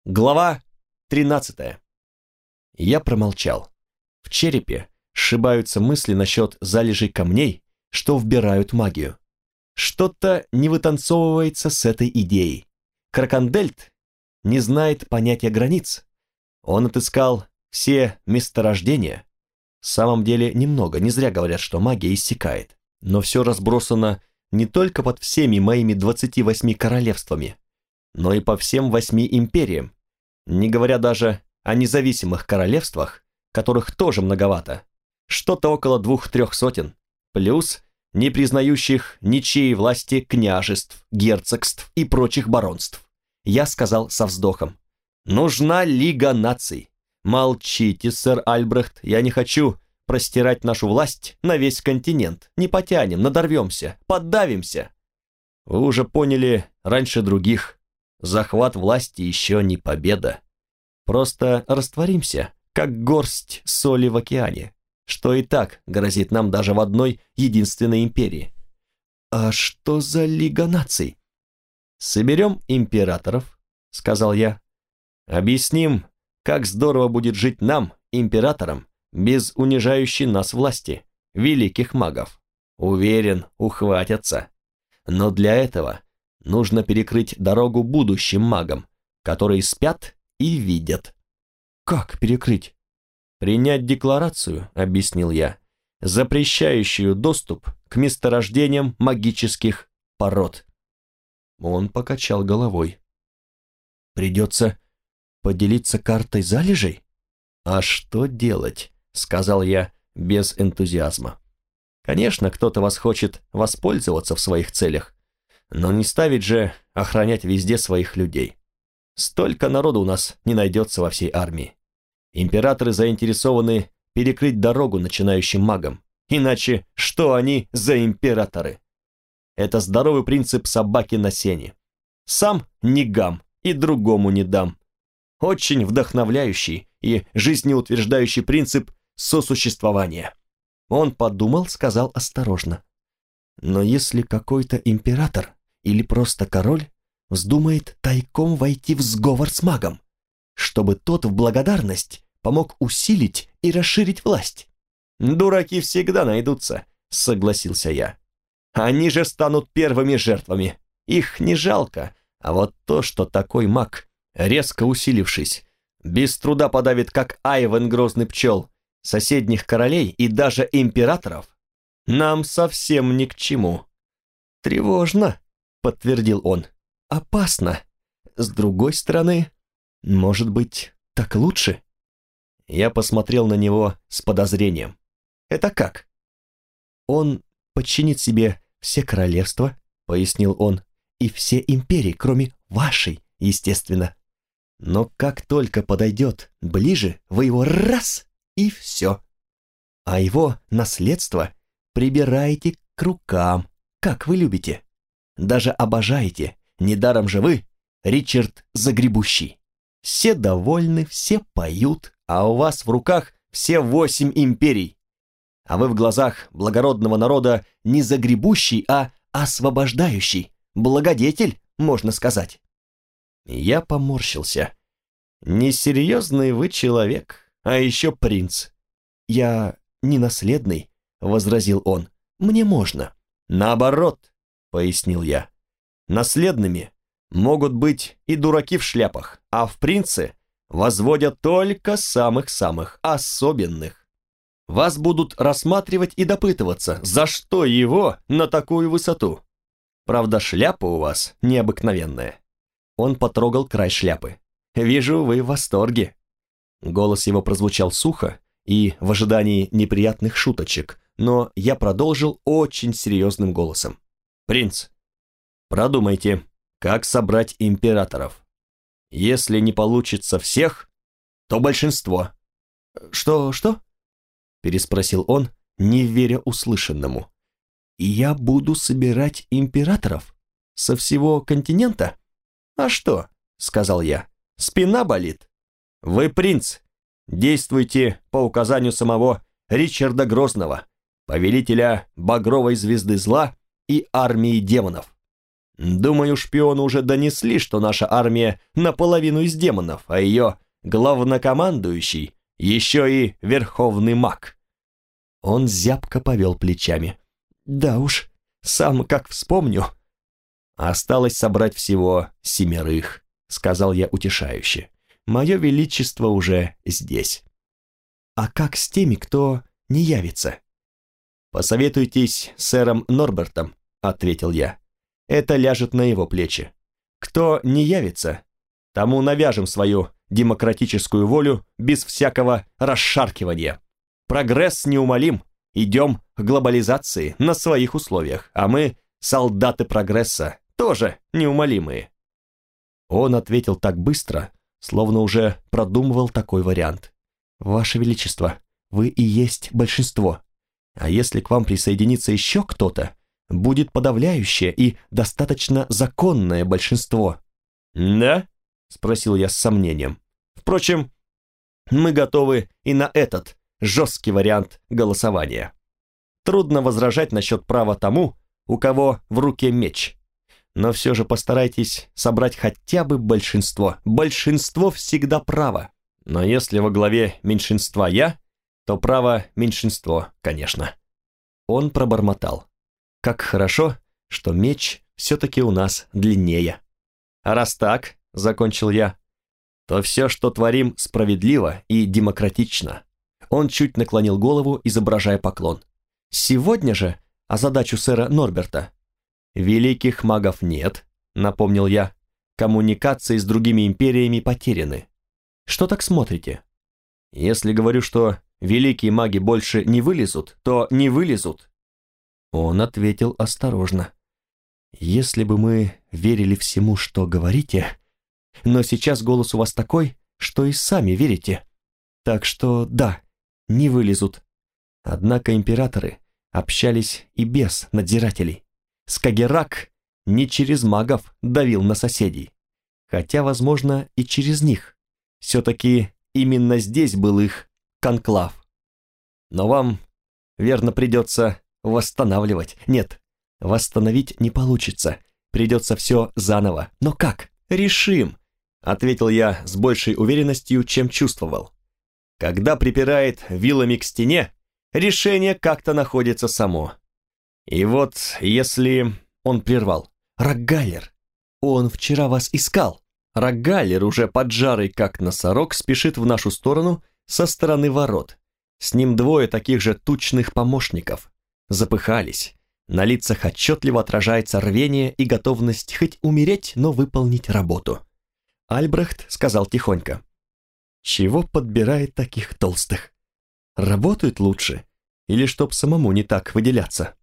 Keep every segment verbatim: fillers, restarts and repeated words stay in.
Глава тринадцатая. Я промолчал. В черепе сшибаются мысли насчет залежей камней, что вбирают магию. Что-то не вытанцовывается с этой идеей. Кракандельт не знает понятия границ. Он отыскал все месторождения. В самом деле немного, не зря говорят, что магия иссякает. Но все разбросано не только под всеми моими двадцати восьми королевствами, но и по всем восьми империям, не говоря даже о независимых королевствах, которых тоже многовато, что-то около двух-трех сотен, плюс не признающих ничьей власти княжеств, герцогств и прочих баронств. Я сказал со вздохом: нужна Лига наций. Молчите, сэр Альбрехт, я не хочу простирать нашу власть на весь континент. Не потянем, надорвемся, поддавимся. Вы уже поняли раньше других. Захват власти еще не победа. Просто растворимся, как горсть соли в океане, что и так грозит нам даже в одной единственной империи. А что за Лига наций? Соберем императоров, сказал я. Объясним, как здорово будет жить нам, императорам, без унижающей нас власти, великих магов. Уверен, ухватятся. Но для этого нужно перекрыть дорогу будущим магам, которые спят и видят. Как перекрыть? Принять декларацию, объяснил я, запрещающую доступ к месторождениям магических пород. Он покачал головой. Придется поделиться картой залежей? А что делать? Сказал я без энтузиазма. Конечно, кто-то вас хочет воспользоваться в своих целях, но не ставить же охранять везде своих людей. Столько народу у нас не найдется во всей армии. Императоры заинтересованы перекрыть дорогу начинающим магам. Иначе что они за императоры? Это здоровый принцип собаки на сене. Сам не гам и другому не дам. Очень вдохновляющий и жизнеутверждающий принцип сосуществования. Он подумал, сказал осторожно. Но если какой-то император или просто король вздумает тайком войти в сговор с магом, чтобы тот в благодарность помог усилить и расширить власть. Дураки всегда найдутся, согласился я. Они же станут первыми жертвами. Их не жалко, а вот то, что такой маг, резко усилившись, без труда подавит, как Айвен грозный пчел, соседних королей и даже императоров, нам совсем ни к чему. Тревожно, подтвердил он. Опасно. С другой стороны, может быть, так лучше? Я посмотрел на него с подозрением. Это как? Он подчинит себе все королевства, пояснил он, и все империи, кроме вашей, естественно. Но как только подойдет ближе, вы его раз и все. А его наследство прибираете к рукам, как вы любите. Даже обожаете, недаром же вы, Ричард Загребущий. Все довольны, все поют, а у вас в руках все восемь империй. А вы в глазах благородного народа не загребущий, а освобождающий, благодетель, можно сказать. Я поморщился. Несерьезный вы человек, а еще принц. Я не наследный, возразил он. Мне можно. Наоборот, пояснил я. Наследными могут быть и дураки в шляпах, а в принцы возводят только самых-самых особенных. Вас будут рассматривать и допытываться, за что его на такую высоту. Правда, шляпа у вас необыкновенная. Он потрогал край шляпы. Вижу, вы в восторге. Голос его прозвучал сухо и в ожидании неприятных шуточек, но я продолжил очень серьезным голосом. Принц, продумайте, как собрать императоров. Если не получится всех, то большинство. Что, что? Переспросил он, не веря услышанному. И я буду собирать императоров со всего континента? А что, сказал я, спина болит. Вы принц, действуйте по указанию самого Ричарда Грозного, повелителя Багровой Звезды Зла и армии демонов. Думаю, шпионы уже донесли, что наша армия наполовину из демонов, а ее главнокомандующий еще и верховный маг». Он зябко повел плечами. «Да уж, сам как вспомню». «Осталось собрать всего семерых», — сказал я утешающе. «Мое величество уже здесь». «А как с теми, кто не явится?» «Посоветуйтесь с сэром Норбертом», — ответил я. «Это ляжет на его плечи. Кто не явится, тому навяжем свою демократическую волю без всякого расшаркивания. Прогресс неумолим, идем к глобализации на своих условиях, а мы, солдаты прогресса, тоже неумолимые». Он ответил так быстро, словно уже продумывал такой вариант. «Ваше Величество, вы и есть большинство. А если к вам присоединится еще кто-то, будет подавляющее и достаточно законное большинство». «Да?» — спросил я с сомнением. «Впрочем, мы готовы и на этот жесткий вариант голосования. Трудно возражать насчет права тому, у кого в руке меч. Но все же постарайтесь собрать хотя бы большинство. Большинство всегда право. Но если во главе меньшинства я, то право меньшинство, конечно». Он пробормотал. «Как хорошо, что меч все-таки у нас длиннее. А раз так, — закончил я, — то все, что творим, справедливо и демократично». Он чуть наклонил голову, изображая поклон. «Сегодня же о задачу сэра Норберта». «Великих магов нет», — напомнил я. «Коммуникации с другими империями потеряны. Что так смотрите? Если говорю, что великие маги больше не вылезут, то не вылезут». Он ответил осторожно. «Если бы мы верили всему, что говорите, но сейчас голос у вас такой, что и сами верите. Так что да, не вылезут. Однако императоры общались и без надзирателей. Скагеррак не через магов давил на соседей, хотя, возможно, и через них. Все-таки именно здесь был их конклав. Но вам, верно, придется восстанавливать. Нет, восстановить не получится. Придется все заново. Но как? Решим, ответил я с большей уверенностью, чем чувствовал. Когда припирает вилами к стене, решение как-то находится само. И вот если... Он прервал. «Рокгаллер, он вчера вас искал». Рокгаллер, уже поджарый как носорог, спешит в нашу сторону со стороны ворот. С ним двое таких же тучных помощников. Запыхались. На лицах отчетливо отражается рвение и готовность хоть умереть, но выполнить работу. Альбрехт сказал тихонько. «Чего подбирает таких толстых? Работают лучше? Или чтоб самому не так выделяться?»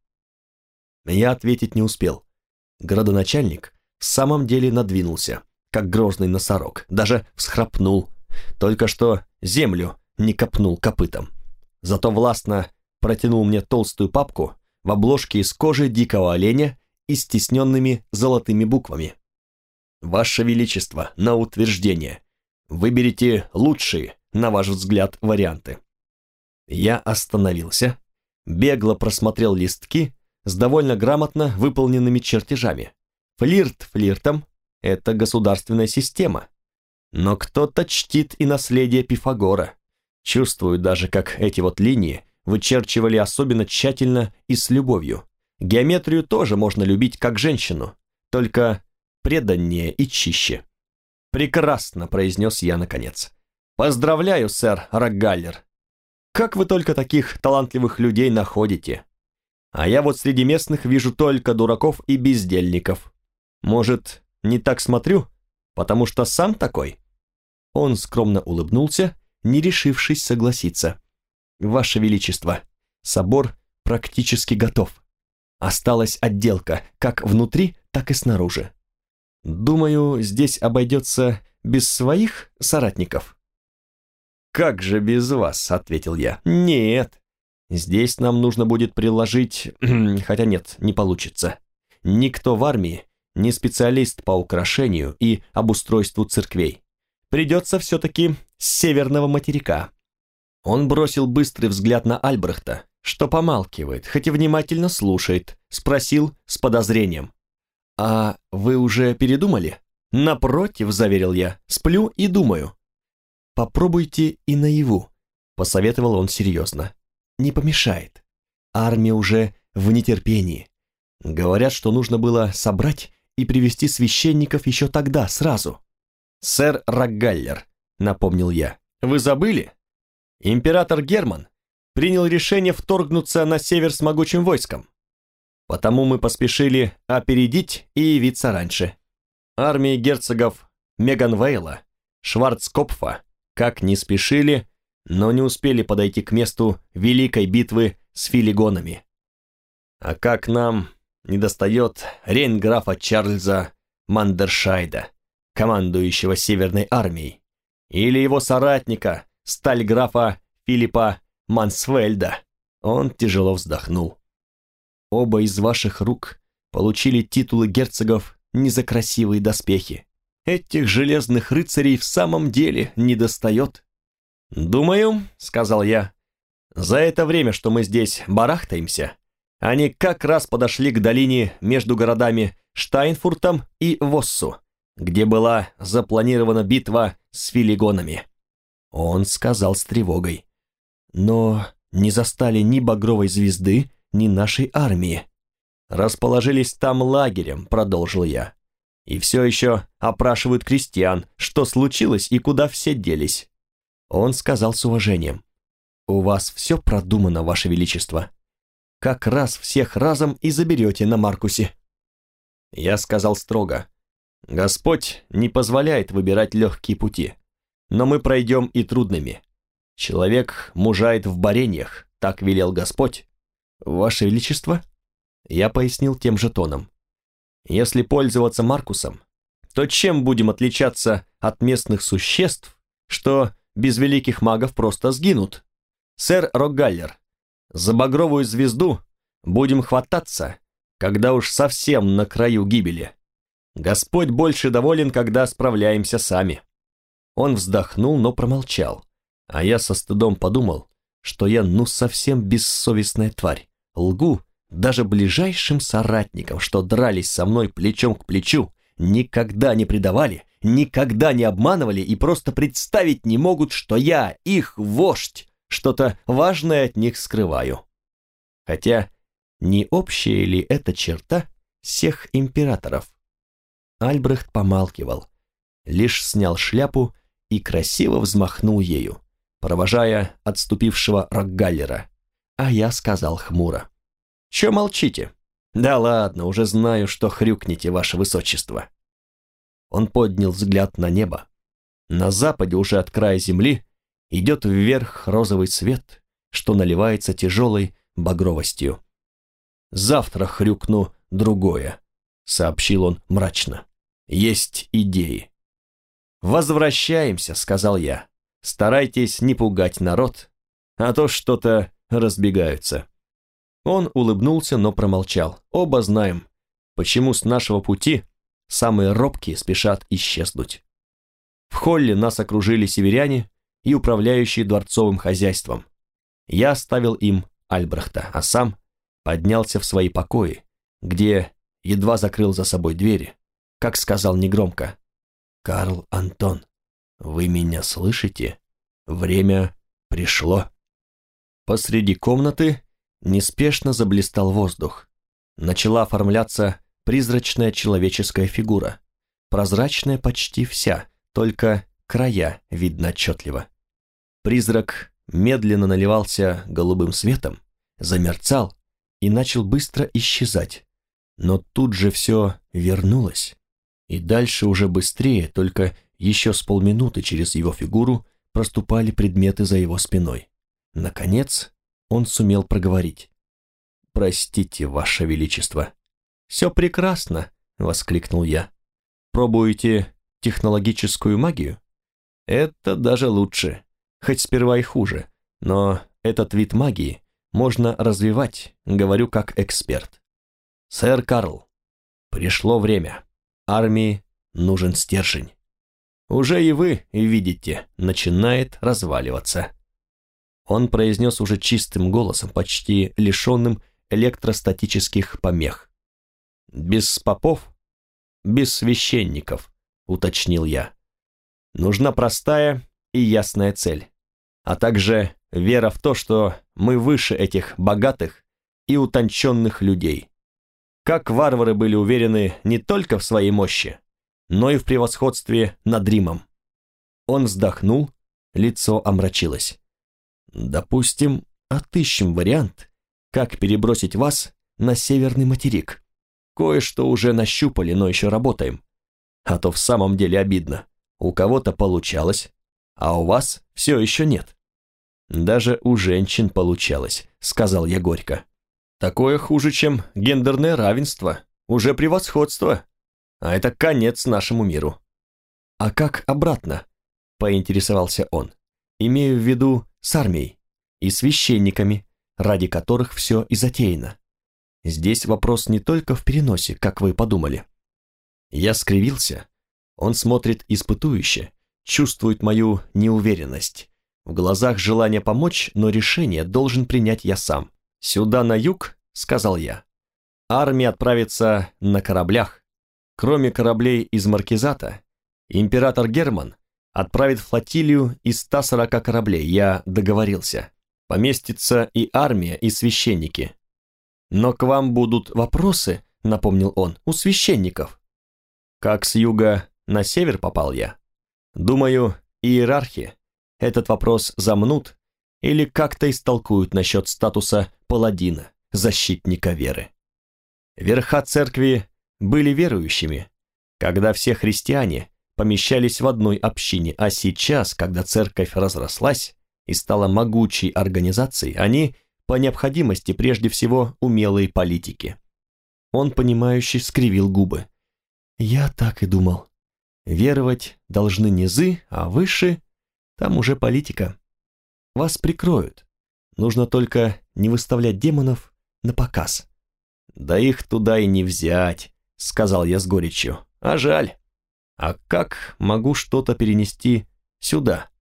Я ответить не успел. Градоначальник в самом деле надвинулся, как грозный носорог, даже всхрапнул, только что землю не копнул копытом. Зато властно протянул мне толстую папку в обложке из кожи дикого оленя и с тисненными золотыми буквами. «Ваше Величество, на утверждение. Выберите лучшие, на ваш взгляд, варианты». Я остановился, бегло просмотрел листки с довольно грамотно выполненными чертежами. Флирт флиртом, это государственная система. Но кто-то чтит и наследие Пифагора. Чувствую даже, как эти вот линии вычерчивали особенно тщательно и с любовью. Геометрию тоже можно любить как женщину, только преданнее и чище. «Прекрасно», — произнес я наконец. «Поздравляю, сэр Рокгаллер. Как вы только таких талантливых людей находите? А я вот среди местных вижу только дураков и бездельников. Может, не так смотрю, потому что сам такой?» Он скромно улыбнулся, не решившись согласиться. «Ваше Величество, собор практически готов. Осталась отделка, как внутри, так и снаружи. Думаю, здесь обойдется без своих соратников». «Как же без вас?» — ответил я. «Нет, здесь нам нужно будет приложить... Хотя нет, не получится. Никто в армии не специалист по украшению и обустройству церквей. Придется все-таки с северного материка». Он бросил быстрый взгляд на Альбрехта, что помалкивает, хоть и внимательно слушает, спросил с подозрением. «А вы уже передумали?» «Напротив», — заверил я, — «сплю и думаю». «Попробуйте и наяву», — посоветовал он серьезно. «Не помешает. Армия уже в нетерпении. Говорят, что нужно было собрать и привести священников еще тогда, сразу». «Сэр Рокгаллер», — напомнил я, — «вы забыли? Император Герман принял решение вторгнуться на север с могучим войском. Потому мы поспешили опередить и явиться раньше. Армии герцогов Меганвейла, Шварцкопфа как не спешили, но не успели подойти к месту великой битвы с филигонами. А как нам недостает рейнграфа Чарльза Мандершайда, командующего Северной армией, или его соратника, стальграфа Филиппа Мансфельда. Он тяжело вздохнул. Оба из ваших рук получили титулы герцогов не за красивые доспехи. Этих железных рыцарей в самом деле недостает. «Думаю», — сказал я, — «за это время, что мы здесь барахтаемся, они как раз подошли к долине между городами Штайнфуртом и Воссу, где была запланирована битва с филигонами». Он сказал с тревогой: «Но не застали ни багровой звезды, ни нашей армии. Расположились там лагерем», — продолжил я, «и все еще опрашивают крестьян, что случилось и куда все делись». Он сказал с уважением: «У вас все продумано, Ваше Величество. Как раз всех разом и заберете на Маркусе». Я сказал строго: «Господь не позволяет выбирать легкие пути, но мы пройдем и трудными. Человек мужает в борениях, так велел Господь». «Ваше Величество?» Я пояснил тем же тоном: «Если пользоваться Маркусом, то чем будем отличаться от местных существ, что без великих магов просто сгинут? Сэр Рокгаллер, за багровую звезду будем хвататься, когда уж совсем на краю гибели. Господь больше доволен, когда справляемся сами». Он вздохнул, но промолчал, а я со стыдом подумал, что я ну совсем бессовестная тварь. Лгу даже ближайшим соратникам, что дрались со мной плечом к плечу, никогда не предавали, никогда не обманывали и просто представить не могут, что я, их вождь, что-то важное от них скрываю. Хотя не общая ли эта черта всех императоров? Альбрехт помалкивал, лишь снял шляпу и красиво взмахнул ею, провожая отступившего Рокгаллера, а я сказал хмуро: «Че молчите? Да ладно, уже знаю, что хрюкнете, ваше высочество». Он поднял взгляд на небо. На западе уже от края земли идет вверх розовый свет, что наливается тяжелой багровостью. «Завтра хрюкну другое», — сообщил он мрачно. «Есть идеи». «Возвращаемся», — сказал я. «Старайтесь не пугать народ, а то что-то разбегаются». Он улыбнулся, но промолчал. Оба знаем, почему с нашего пути самые робкие спешат исчезнуть. В холле нас окружили северяне и управляющие дворцовым хозяйством. Я оставил им Альбрехта, а сам поднялся в свои покои, где едва закрыл за собой двери, как сказал негромко: «Карл Антон, вы меня слышите? Время пришло». Посреди комнаты неспешно заблистал воздух. Начала оформляться призрачная человеческая фигура, прозрачная почти вся, только края видно отчетливо. Призрак медленно наливался голубым светом, замерцал и начал быстро исчезать. Но тут же все вернулось, и дальше уже быстрее, только еще с полминуты через его фигуру проступали предметы за его спиной. Наконец он сумел проговорить: «Простите, Ваше Величество». «Все прекрасно», — воскликнул я. «Пробуете технологическую магию?» «Это даже лучше, хоть сперва и хуже, но этот вид магии можно развивать, говорю как эксперт. Сэр Карл, пришло время. Армии нужен стержень. Уже и вы видите, начинает разваливаться». Он произнес уже чистым голосом, почти лишенным электростатических помех. «Без попов без священников», — уточнил я. «Нужна простая и ясная цель, а также вера в то, что мы выше этих богатых и утонченных людей. Как варвары были уверены не только в своей мощи, но и в превосходстве над Римом». Он вздохнул, лицо омрачилось. «Допустим, отыщем вариант, как перебросить вас на северный материк. Кое-что уже нащупали, но еще работаем. А то в самом деле обидно. У кого-то получалось, а у вас все еще нет». «Даже у женщин получалось», — сказал я горько. «Такое хуже, чем гендерное равенство, уже превосходство. А это конец нашему миру». «А как обратно?» — поинтересовался он. «Имею в виду с армией и священниками, ради которых все и затеяно. Здесь вопрос не только в переносе, как вы подумали». Я скривился. Он смотрит испытующе, чувствует мою неуверенность. В глазах желание помочь, но решение должен принять я сам. «Сюда на юг», — сказал я. «Армия отправится на кораблях. Кроме кораблей из Маркизата, император Герман отправит флотилию из ста сорока кораблей, я договорился. Поместится и армия, и священники. Но к вам будут вопросы», — напомнил он, — «у священников». Как с юга на север попал я? Думаю, иерархи этот вопрос замнут или как-то истолкуют насчет статуса паладина, защитника веры. Верха церкви были верующими, когда все христиане помещались в одной общине, а сейчас, когда церковь разрослась и стала могучей организацией, они по необходимости прежде всего умелые политики. Он, понимающе скривил губы. «Я так и думал. Веровать должны низы, а выше там уже политика. Вас прикроют. Нужно только не выставлять демонов на показ». «Да их туда и не взять», — сказал я с горечью. «А жаль. А как могу что-то перенести сюда?»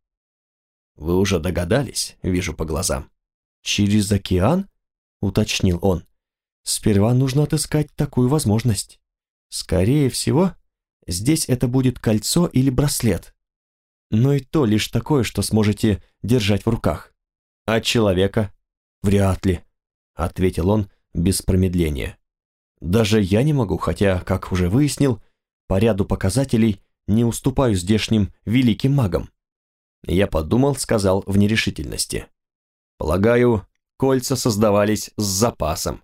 «Вы уже догадались, вижу по глазам». «Через океан?» — уточнил он. «Сперва нужно отыскать такую возможность. Скорее всего, здесь это будет кольцо или браслет. Но и то лишь такое, что сможете держать в руках. А человека? Вряд ли», — ответил он без промедления. «Даже я не могу, хотя, как уже выяснил, по ряду показателей не уступаю здешним великим магам». Я подумал, сказал в нерешительности. «Полагаю, кольца создавались с запасом.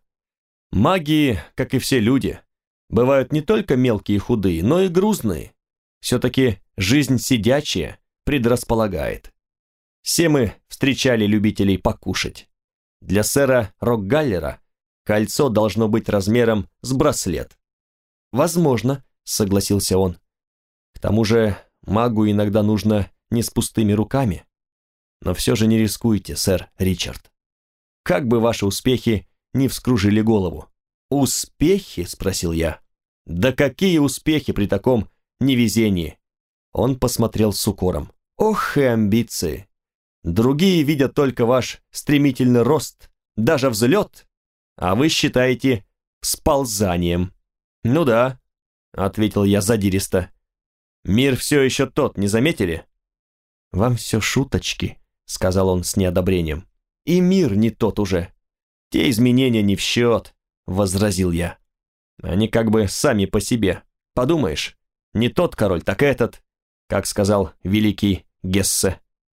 Маги, как и все люди, бывают не только мелкие и худые, но и грузные. Все-таки жизнь сидячая предрасполагает. Все мы встречали любителей покушать. Для сэра Рокгаллера кольцо должно быть размером с браслет». «Возможно», — согласился он. «К тому же магу иногда нужно не с пустыми руками. Но все же не рискуйте, сэр Ричард. Как бы ваши успехи не вскружили голову». «Успехи?» — спросил я. «Да какие успехи при таком невезении?» Он посмотрел с укором. «Ох и амбиции! Другие видят только ваш стремительный рост, даже взлет, а вы считаете сползанием». «Ну да», — ответил я задиристо. «Мир все еще тот, не заметили?» «Вам все шуточки», — сказал он с неодобрением. «И мир не тот уже. Те изменения не в счет», — возразил я. «Они как бы сами по себе. Подумаешь, не тот король, так этот, как сказал великий Гессе.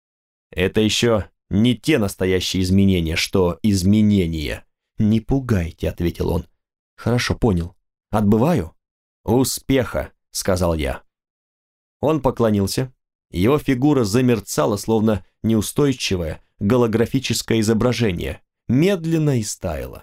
Это еще не те настоящие изменения, что изменения». «Не пугайте», — ответил он. «Хорошо, понял. Отбываю?» «Успеха», — сказал я. Он поклонился. Его фигура замерцала, словно неустойчивое голографическое изображение, медленно истаяла.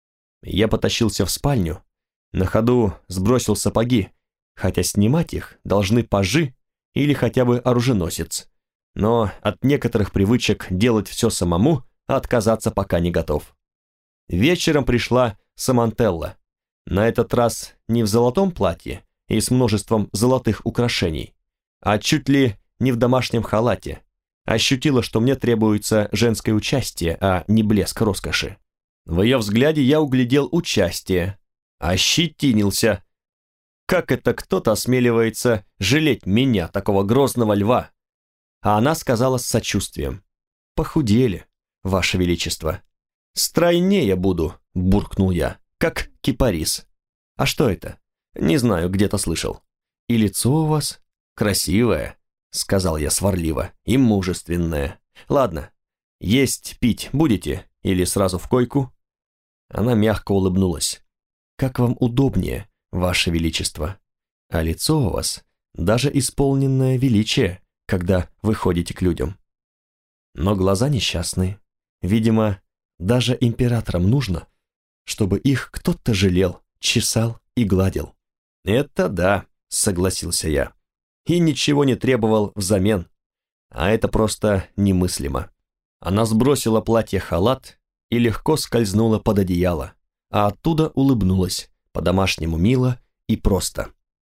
Я потащился в спальню, на ходу сбросил сапоги, хотя снимать их должны пажи или хотя бы оруженосец, но от некоторых привычек делать все самому отказаться пока не готов. Вечером пришла Самантелла, на этот раз не в золотом платье и с множеством золотых украшений, а чуть ли не в домашнем халате, ощутила, что мне требуется женское участие, а не блеск роскоши. В ее взгляде я углядел участие, ощетинился. как это кто-то осмеливается жалеть меня, такого грозного льва? А она сказала с сочувствием: похудели, ваше величество. Стройнее буду, буркнул я, как кипарис. А что это? Не знаю, где-то слышал. И лицо у вас красивое, сказал я сварливо, и мужественное. Ладно, есть пить будете или сразу в койку? Она мягко улыбнулась. Как вам удобнее, ваше величество. А лицо у вас даже исполненное величие, когда вы ходите к людям. Но глаза несчастные. Видимо, даже императорам нужно, чтобы их кто-то жалел, чесал и гладил. Это да, согласился я. И ничего не требовал взамен. А это просто немыслимо. Она сбросила платье-халат и легко скользнула под одеяло, а оттуда улыбнулась, по-домашнему мило и просто.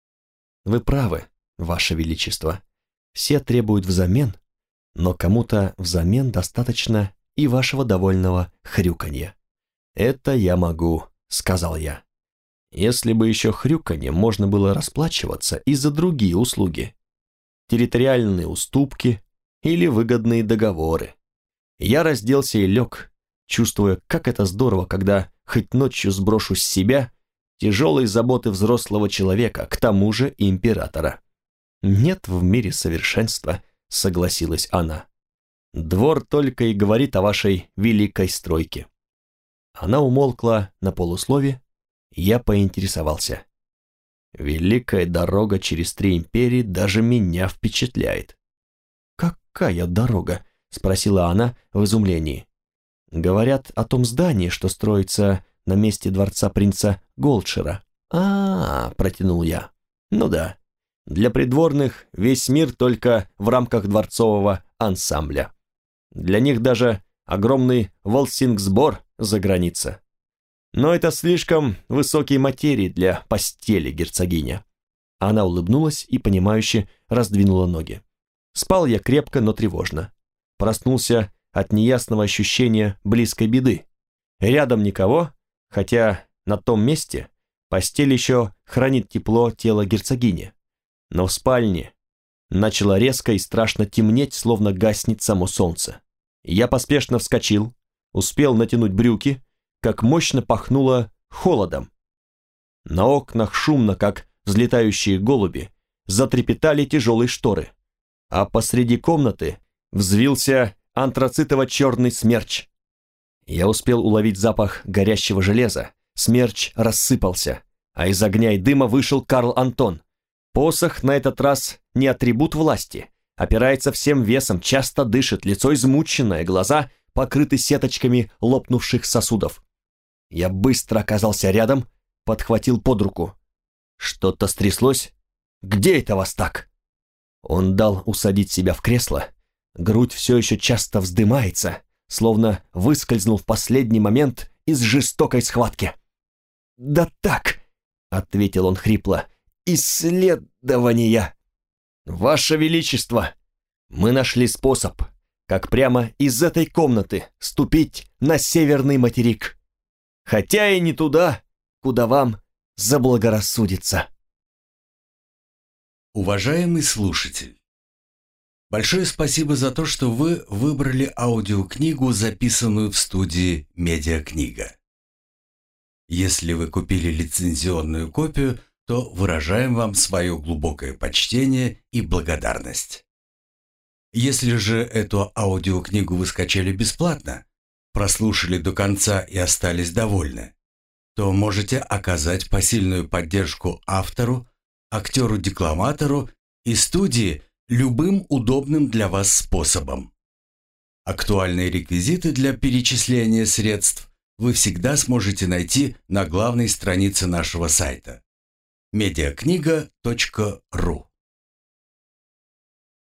Вы правы, ваше величество. Все требуют взамен, но кому-то взамен достаточно и вашего довольного хрюканья. Это я могу, сказал я. Если бы еще хрюканьем можно было расплачиваться и за другие услуги. Территориальные уступки или выгодные договоры. Я разделся и лег, чувствуя, как это здорово, когда хоть ночью сброшу с себя тяжелые заботы взрослого человека, к тому же императора. Нет в мире совершенства, согласилась она. Двор только и говорит о вашей великой стройке. Она умолкла на полуслове, я поинтересовался. Великая дорога через три империи даже меня впечатляет. Какая дорога? Спросила она в изумлении. Говорят о том здании, что строится на месте дворца принца Голдшира. А, -а, -а протянул я. Ну да, для придворных весь мир только в рамках дворцового ансамбля. Для них даже огромный Волсингсбор за граница. Но это слишком высокие материи для постели, герцогиня. Она улыбнулась и, понимающе, раздвинула ноги. Спал я крепко, но тревожно. Проснулся от неясного ощущения близкой беды. Рядом никого, хотя на том месте постель еще хранит тепло тела герцогини. Но в спальне начало резко и страшно темнеть, словно гаснет само солнце. Я поспешно вскочил, успел натянуть брюки, как мощно пахнуло холодом. На окнах шумно, как взлетающие голуби, затрепетали тяжелые шторы, а посреди комнаты взвился антрацитово-черный смерч. Я успел уловить запах горящего железа, смерч рассыпался, а из огня и дыма вышел Карл Антон. Посох на этот раз не атрибут власти, опирается всем весом, часто дышит, лицо измученное, глаза покрыты сеточками лопнувших сосудов. Я быстро оказался рядом, подхватил под руку. Что-то стряслось? Где это вас так? Он дал усадить себя в кресло. Грудь все еще часто вздымается, словно выскользнул в последний момент из жестокой схватки. «Да так», — ответил он хрипло, — «исследования». «Ваше Величество, мы нашли способ, как прямо из этой комнаты ступить на северный материк. Хотя и не туда, куда вам заблагорассудится». Уважаемый слушатель, большое спасибо за то, что вы выбрали аудиокнигу, записанную в студии «Медиакнига». Если вы купили лицензионную копию, то выражаем вам свое глубокое почтение и благодарность. Если же эту аудиокнигу вы скачали бесплатно, прослушали до конца и остались довольны, то можете оказать посильную поддержку автору, актеру-декламатору и студии любым удобным для вас способом. Актуальные реквизиты для перечисления средств вы всегда сможете найти на главной странице нашего сайта медиакнига точка ру.